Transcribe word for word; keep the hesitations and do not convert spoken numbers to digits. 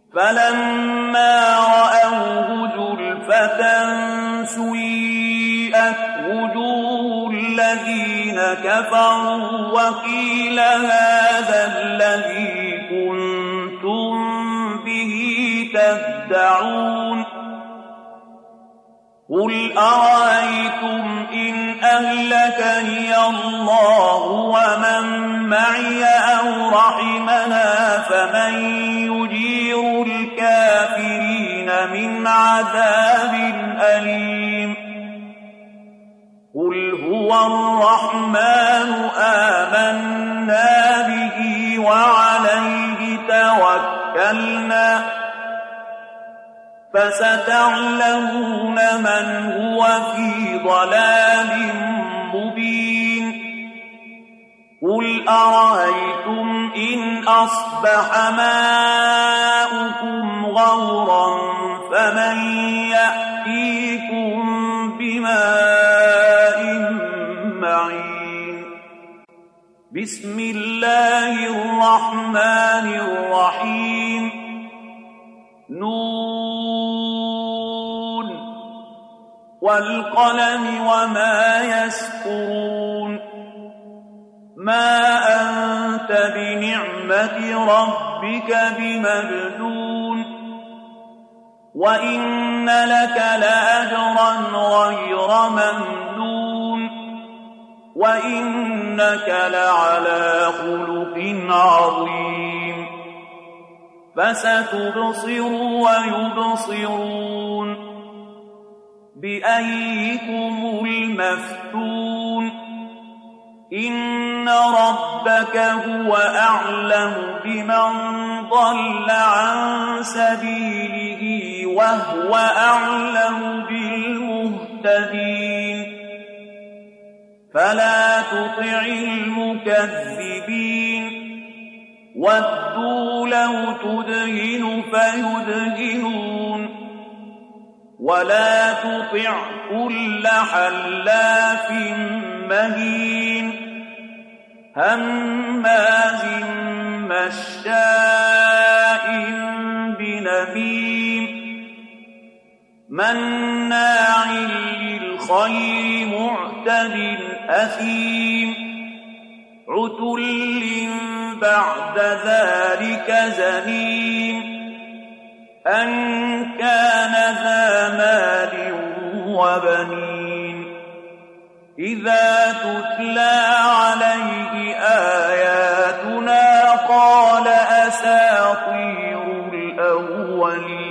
فلما رأوه زلفة سيئت وجوه الذين كفروا وقيل هذا الذي كنتم به تدعون قل أرأيتم إن أهلكني الله ومن معي أو رحمنا فمن يجير الكافرين من عذاب أليم قل هو الرحمن آمنا به وعليه توكلنا فستعلمون من هو في ضلال مبين قل أرأيتم إن أصبح ماؤكم غورا فمن يأتيكم بماء معين بسم الله الرحمن الرحيم نون والقلم وما يسطرون ما أنت بنعمة ربك بمجنون وإن لك لأجرا غير ممنون وإنك لعلى خلق عظيم فستبصر ويبصرون بأيكم المفتون إن ربك هو أعلم بمن ضل عن سبيله وهو أعلم بالمهتدين فلا تطع المكذبين ودوا لو تدهن فيدهنون ولا تطع كل حلاف مهين هماز مشاء بنميم مناع للخير معتد أثيم عتل بعد ذلك زنيم أن كان ذا مال وبنين إذا تتلى عليه آياتنا قال أساطير الأولين